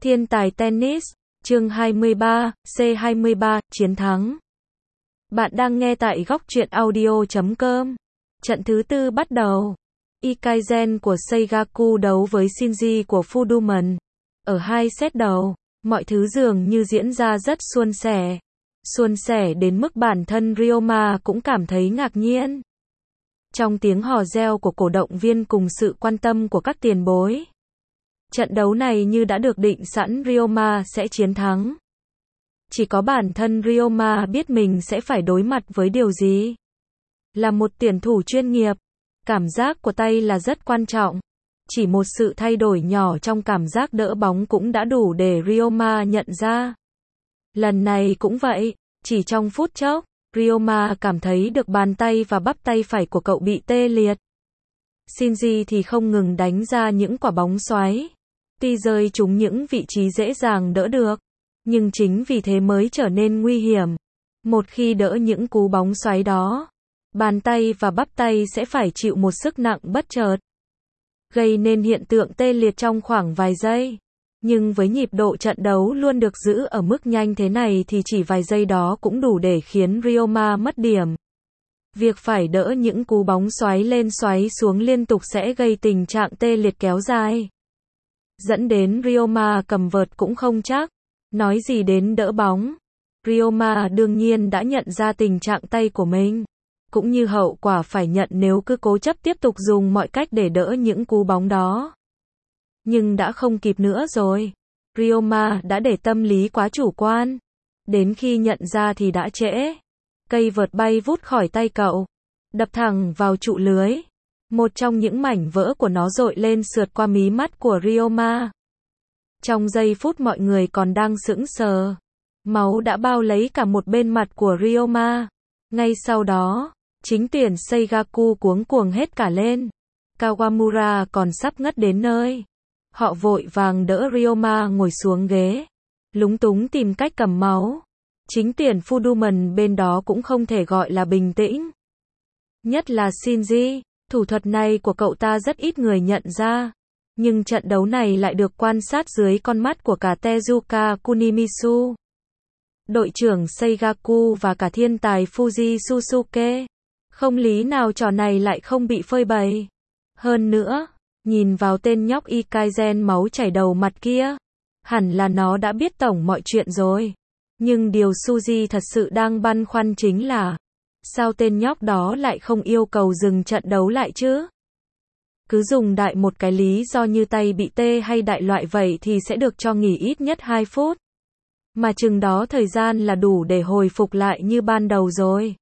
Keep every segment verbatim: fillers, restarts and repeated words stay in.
Thiên tài tennis, chương hai mươi ba, C hai mươi ba, chiến thắng. Bạn đang nghe tại góc truyện audio chấm com. Trận thứ tư bắt đầu. Ikaisen của Seigaku đấu với Shinji của Fuduman. Ở hai set đầu, mọi thứ dường như diễn ra rất suôn sẻ. Suôn sẻ đến mức bản thân Ryoma cũng cảm thấy ngạc nhiên. Trong tiếng hò reo của cổ động viên cùng sự quan tâm của các tiền bối, trận đấu này như đã được định sẵn Ryoma sẽ chiến thắng. Chỉ có bản thân Ryoma biết mình sẽ phải đối mặt với điều gì. Là một tuyển thủ chuyên nghiệp, cảm giác của tay là rất quan trọng. Chỉ một sự thay đổi nhỏ trong cảm giác đỡ bóng cũng đã đủ để Ryoma nhận ra. Lần này cũng vậy, chỉ trong phút chốc, Ryoma cảm thấy được bàn tay và bắp tay phải của cậu bị tê liệt. Shinji thì không ngừng đánh ra những quả bóng xoáy. Tuy rơi trúng những vị trí dễ dàng đỡ được, nhưng chính vì thế mới trở nên nguy hiểm. Một khi đỡ những cú bóng xoáy đó, bàn tay và bắp tay sẽ phải chịu một sức nặng bất chợt, gây nên hiện tượng tê liệt trong khoảng vài giây. Nhưng với nhịp độ trận đấu luôn được giữ ở mức nhanh thế này thì chỉ vài giây đó cũng đủ để khiến Ryoma mất điểm. Việc phải đỡ những cú bóng xoáy lên xoáy xuống liên tục sẽ gây tình trạng tê liệt kéo dài, dẫn đến Ryoma cầm vợt cũng không chắc, nói gì đến đỡ bóng. Ryoma đương nhiên đã nhận ra tình trạng tay của mình, cũng như hậu quả phải nhận nếu cứ cố chấp tiếp tục dùng mọi cách để đỡ những cú bóng đó. Nhưng đã không kịp nữa rồi. Ryoma đã để tâm lý quá chủ quan. Đến khi nhận ra thì đã trễ. Cây vợt bay vút khỏi tay cậu, đập thẳng vào trụ lưới. Một trong những mảnh vỡ của nó dội lên sượt qua mí mắt của Ryoma. Trong giây phút mọi người còn đang sững sờ, máu đã bao lấy cả một bên mặt của Ryoma. Ngay sau đó, chính tuyển Seigaku cuống cuồng hết cả lên. Kawamura còn sắp ngất đến nơi. Họ vội vàng đỡ Ryoma ngồi xuống ghế, lúng túng tìm cách cầm máu. Chính tuyển Fuduman bên đó cũng không thể gọi là bình tĩnh. Nhất là Shinji, thủ thuật này của cậu ta rất ít người nhận ra. Nhưng trận đấu này lại được quan sát dưới con mắt của cả Tezuka Kunimitsu, đội trưởng Seigaku và cả thiên tài Fuji Susuke. Không lý nào trò này lại không bị phơi bày. Hơn nữa, nhìn vào tên nhóc Ikaisen máu chảy đầu mặt kia, hẳn là nó đã biết tổng mọi chuyện rồi. Nhưng điều Suzy thật sự đang băn khoăn chính là, sao tên nhóc đó lại không yêu cầu dừng trận đấu lại chứ? Cứ dùng đại một cái lý do như tay bị tê hay đại loại vậy thì sẽ được cho nghỉ ít nhất hai phút. Mà chừng đó thời gian là đủ để hồi phục lại như ban đầu rồi.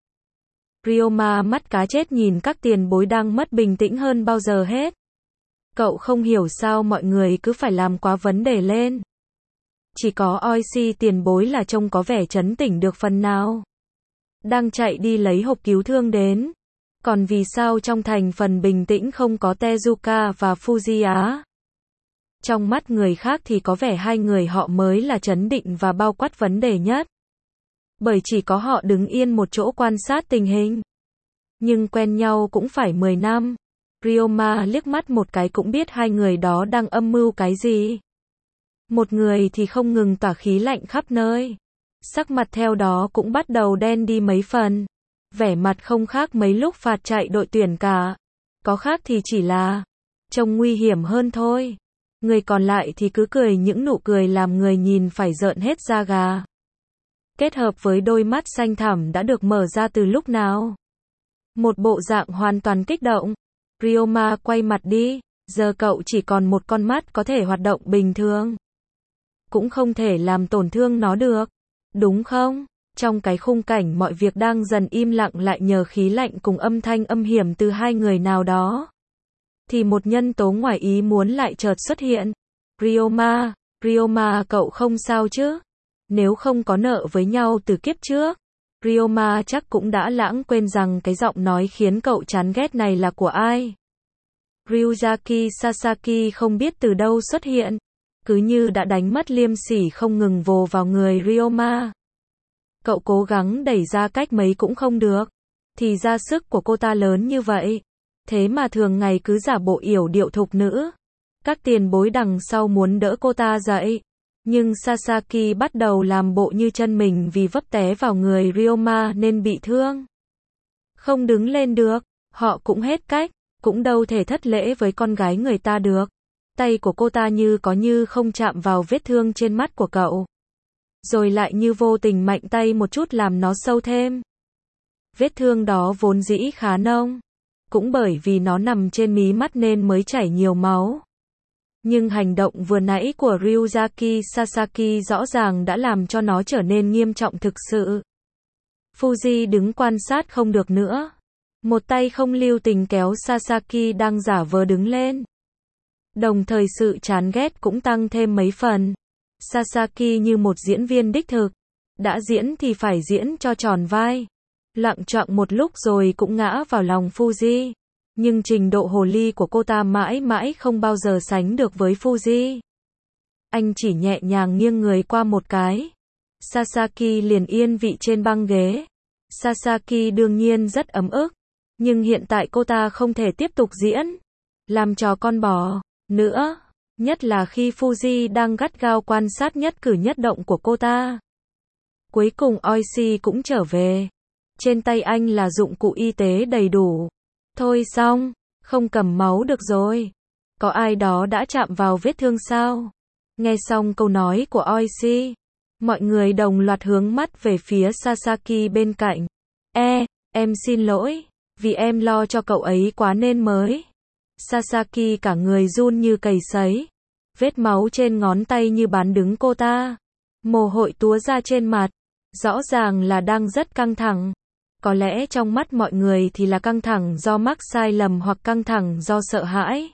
Ryoma mắt cá chết nhìn các tiền bối đang mất bình tĩnh hơn bao giờ hết. Cậu không hiểu sao mọi người cứ phải làm quá vấn đề lên. Chỉ có Oishi tiền bối là trông có vẻ trấn tĩnh được phần nào. Đang chạy đi lấy hộp cứu thương đến. Còn vì sao trong thành phần bình tĩnh không có Tezuka và Fuji á? Trong mắt người khác thì có vẻ hai người họ mới là trấn định và bao quát vấn đề nhất. Bởi chỉ có họ đứng yên một chỗ quan sát tình hình. Nhưng quen nhau cũng phải mười năm. Ryoma liếc mắt một cái cũng biết hai người đó đang âm mưu cái gì. Một người thì không ngừng tỏa khí lạnh khắp nơi. Sắc mặt theo đó cũng bắt đầu đen đi mấy phần. Vẻ mặt không khác mấy lúc phạt chạy đội tuyển cả. Có khác thì chỉ là trông nguy hiểm hơn thôi. Người còn lại thì cứ cười những nụ cười làm người nhìn phải rợn hết da gà. Kết hợp với đôi mắt xanh thẳm đã được mở ra từ lúc nào. Một bộ dạng hoàn toàn kích động. Ryoma quay mặt đi, giờ cậu chỉ còn một con mắt có thể hoạt động bình thường. Cũng không thể làm tổn thương nó được, đúng không? Trong cái khung cảnh mọi việc đang dần im lặng lại nhờ khí lạnh cùng âm thanh âm hiểm từ hai người nào đó, thì một nhân tố ngoài ý muốn lại chợt xuất hiện. Ryoma, Ryoma cậu không sao chứ? Nếu không có nợ với nhau từ kiếp trước, Ryoma chắc cũng đã lãng quên rằng cái giọng nói khiến cậu chán ghét này là của ai. Ryuzaki Sasaki không biết từ đâu xuất hiện, cứ như đã đánh mất liêm sỉ không ngừng vồ vào người Ryoma. Cậu cố gắng đẩy ra cách mấy cũng không được. Thì ra sức của cô ta lớn như vậy. Thế mà thường ngày cứ giả bộ yểu điệu thục nữ. Các tiền bối đằng sau muốn đỡ cô ta dậy. Nhưng Sasaki bắt đầu làm bộ như chân mình vì vấp té vào người Ryoma nên bị thương. Không đứng lên được, họ cũng hết cách, cũng đâu thể thất lễ với con gái người ta được. Tay của cô ta như có như không chạm vào vết thương trên mắt của cậu. Rồi lại như vô tình mạnh tay một chút làm nó sâu thêm. Vết thương đó vốn dĩ khá nông. Cũng bởi vì nó nằm trên mí mắt nên mới chảy nhiều máu. Nhưng hành động vừa nãy của Ryuzaki Sasaki rõ ràng đã làm cho nó trở nên nghiêm trọng thực sự. Fuji đứng quan sát không được nữa. Một tay không lưu tình kéo Sasaki đang giả vờ đứng lên. Đồng thời sự chán ghét cũng tăng thêm mấy phần. Sasaki như một diễn viên đích thực. Đã diễn thì phải diễn cho tròn vai. Lặng choạng một lúc rồi cũng ngã vào lòng Fuji. Nhưng trình độ hồ ly của cô ta mãi mãi không bao giờ sánh được với Fuji. Anh chỉ nhẹ nhàng nghiêng người qua một cái. Sasaki liền yên vị trên băng ghế. Sasaki đương nhiên rất ấm ức. Nhưng hiện tại cô ta không thể tiếp tục diễn. Làm trò con bò nữa. Nhất là khi Fuji đang gắt gao quan sát nhất cử nhất động của cô ta. Cuối cùng Oishi cũng trở về. Trên tay anh là dụng cụ y tế đầy đủ. Thôi xong, không cầm máu được rồi. Có ai đó đã chạm vào vết thương sao? Nghe xong câu nói của Oishi, mọi người đồng loạt hướng mắt về phía Sasaki bên cạnh. E, em xin lỗi, vì em lo cho cậu ấy quá nên mới. Sasaki cả người run như cầy sấy. Vết máu trên ngón tay như bán đứng cô ta. Mồ hôi túa ra trên mặt. Rõ ràng là đang rất căng thẳng. Có lẽ trong mắt mọi người thì là căng thẳng do mắc sai lầm hoặc căng thẳng do sợ hãi.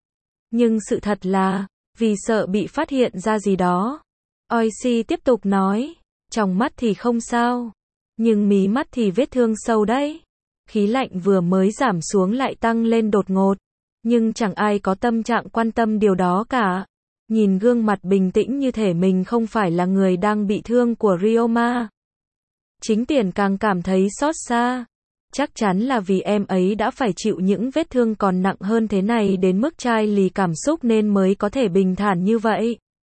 Nhưng sự thật là, vì sợ bị phát hiện ra gì đó. Oishi tiếp tục nói, trong mắt thì không sao. Nhưng mí mắt thì vết thương sâu đấy. Khí lạnh vừa mới giảm xuống lại tăng lên đột ngột. Nhưng chẳng ai có tâm trạng quan tâm điều đó cả. Nhìn gương mặt bình tĩnh như thể mình không phải là người đang bị thương của Ryoma. Chính Tiền càng cảm thấy xót xa. Chắc chắn là vì em ấy đã phải chịu những vết thương còn nặng hơn thế này đến mức chai lì cảm xúc nên mới có thể bình thản như vậy.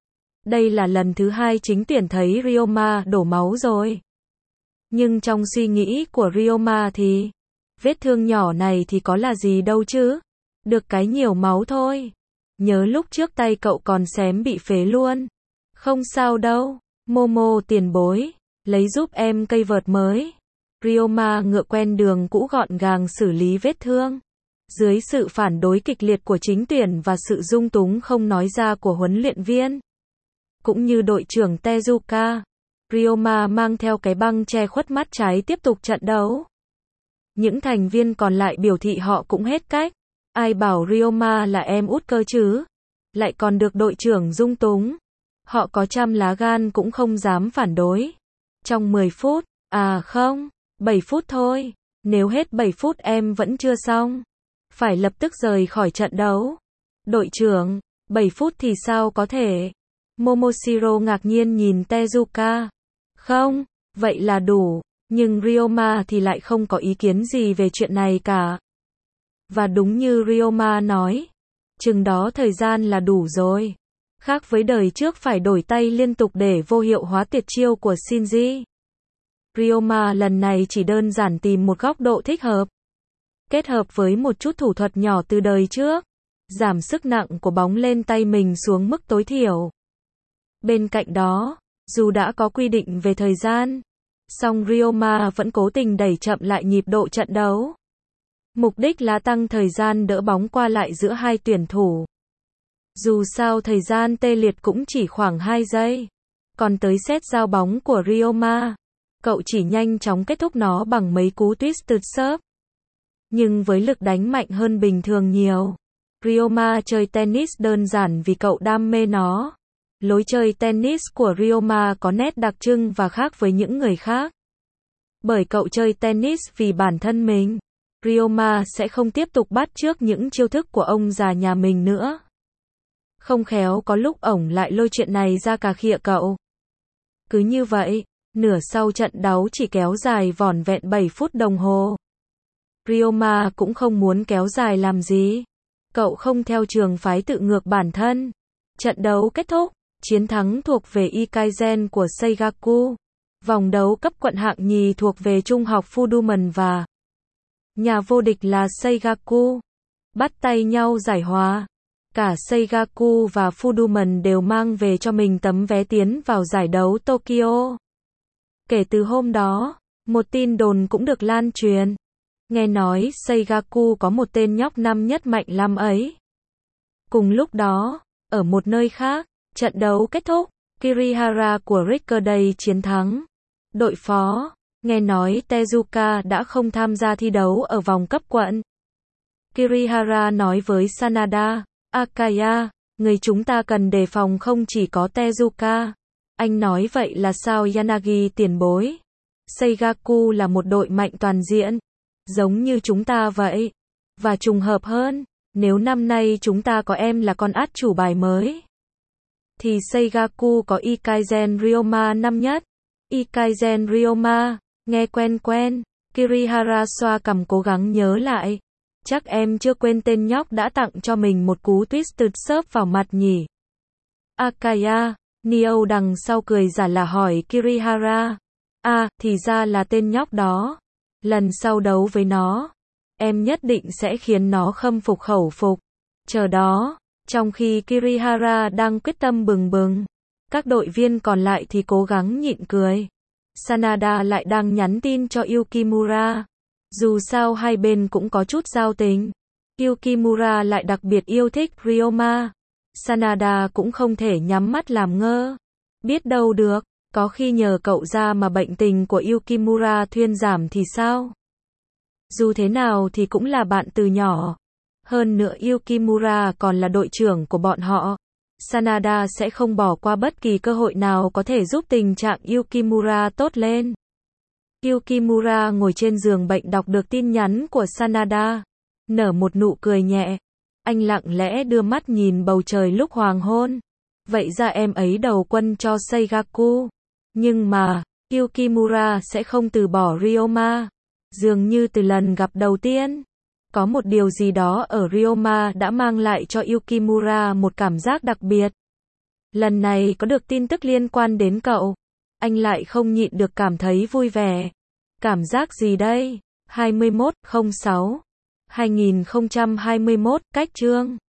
Đây là lần thứ hai Chính Tiền thấy Ryoma đổ máu rồi. Nhưng trong suy nghĩ của Ryoma thì, vết thương nhỏ này thì có là gì đâu chứ. Được cái nhiều máu thôi. Nhớ lúc trước tay cậu còn xém bị phế luôn. Không sao đâu. Momo tiền bối. Lấy giúp em cây vợt mới. Ryoma ngựa quen đường cũ gọn gàng xử lý vết thương. Dưới sự phản đối kịch liệt của Chính Tuyển và sự dung túng không nói ra của huấn luyện viên. Cũng như đội trưởng Tezuka. Ryoma mang theo cái băng che khuất mắt trái tiếp tục trận đấu. Những thành viên còn lại biểu thị họ cũng hết cách. Ai bảo Ryoma là em út cơ chứ? Lại còn được đội trưởng dung túng. Họ có trăm lá gan cũng không dám phản đối. Trong mười phút, à không, bảy phút thôi. Nếu hết bảy phút em vẫn chưa xong. Phải lập tức rời khỏi trận đấu. Đội trưởng, bảy phút thì sao có thể? Momoshiro ngạc nhiên nhìn Tezuka. Không, vậy là đủ. Nhưng Ryoma thì lại không có ý kiến gì về chuyện này cả. Và đúng như Ryoma nói, chừng đó thời gian là đủ rồi. Khác với đời trước phải đổi tay liên tục để vô hiệu hóa tuyệt chiêu của Shinji. Ryoma lần này chỉ đơn giản tìm một góc độ thích hợp. Kết hợp với một chút thủ thuật nhỏ từ đời trước. Giảm sức nặng của bóng lên tay mình xuống mức tối thiểu. Bên cạnh đó, dù đã có quy định về thời gian, song Ryoma vẫn cố tình đẩy chậm lại nhịp độ trận đấu. Mục đích là tăng thời gian đỡ bóng qua lại giữa hai tuyển thủ. Dù sao thời gian tê liệt cũng chỉ khoảng hai giây. Còn tới set giao bóng của Ryoma, cậu chỉ nhanh chóng kết thúc nó bằng mấy cú twisted serve. Nhưng với lực đánh mạnh hơn bình thường nhiều. Ryoma chơi tennis đơn giản vì cậu đam mê nó. Lối chơi tennis của Ryoma có nét đặc trưng và khác với những người khác. Bởi cậu chơi tennis vì bản thân mình. Ryoma sẽ không tiếp tục bắt chước những chiêu thức của ông già nhà mình nữa. Không khéo có lúc ổng lại lôi chuyện này ra cà khịa cậu. Cứ như vậy, nửa sau trận đấu chỉ kéo dài vỏn vẹn bảy phút đồng hồ. Ryoma cũng không muốn kéo dài làm gì. Cậu không theo trường phái tự ngược bản thân. Trận đấu kết thúc, chiến thắng thuộc về Ikaizen của Seigaku. Vòng đấu cấp quận hạng nhì thuộc về trung học Fudoman và nhà vô địch là Seigaku. Bắt tay nhau giải hòa. Cả Seigaku và Fudoman đều mang về cho mình tấm vé tiến vào giải đấu Tokyo. Kể từ hôm đó, một tin đồn cũng được lan truyền. Nghe nói Seigaku có một tên nhóc năm nhất mạnh lắm ấy. Cùng lúc đó, ở một nơi khác, trận đấu kết thúc, Kirihara của Rickerday chiến thắng. Đội phó, nghe nói Tezuka đã không tham gia thi đấu ở vòng cấp quận. Kirihara nói với Sanada, Akaya, người chúng ta cần đề phòng không chỉ có Tezuka. Anh nói vậy là sao Yanagi tiền bối? Seigaku là một đội mạnh toàn diện, giống như chúng ta vậy. Và trùng hợp hơn, nếu năm nay chúng ta có em là con át chủ bài mới, thì Seigaku có Ikaizen Ryoma năm nhất. Ikaizen Ryoma, nghe quen quen. Kirihara xoa cằm cố gắng nhớ lại. Chắc em chưa quên tên nhóc đã tặng cho mình một cú twisted serve vào mặt nhỉ? Akaya, Neo đằng sau cười giả là hỏi Kirihara. À, thì ra là tên nhóc đó. Lần sau đấu với nó, em nhất định sẽ khiến nó khâm phục khẩu phục. Chờ đó, trong khi Kirihara đang quyết tâm bừng bừng, các đội viên còn lại thì cố gắng nhịn cười. Sanada lại đang nhắn tin cho Yukimura. Dù sao hai bên cũng có chút giao tình. Yukimura lại đặc biệt yêu thích Ryoma. Sanada cũng không thể nhắm mắt làm ngơ. Biết đâu được, có khi nhờ cậu ra mà bệnh tình của Yukimura thuyên giảm thì sao? Dù thế nào thì cũng là bạn từ nhỏ. Hơn nữa Yukimura còn là đội trưởng của bọn họ. Sanada sẽ không bỏ qua bất kỳ cơ hội nào có thể giúp tình trạng Yukimura tốt lên. Yukimura ngồi trên giường bệnh đọc được tin nhắn của Sanada, nở một nụ cười nhẹ. Anh lặng lẽ đưa mắt nhìn bầu trời lúc hoàng hôn. Vậy ra em ấy đầu quân cho Seigaku. Nhưng mà, Yukimura sẽ không từ bỏ Ryoma. Dường như từ lần gặp đầu tiên, có một điều gì đó ở Ryoma đã mang lại cho Yukimura một cảm giác đặc biệt. Lần này có được tin tức liên quan đến cậu, anh lại không nhịn được cảm thấy vui vẻ. Cảm giác gì đây? hai mươi mốt không sáu hai nghìn không trăm hai mươi mốt, cách chương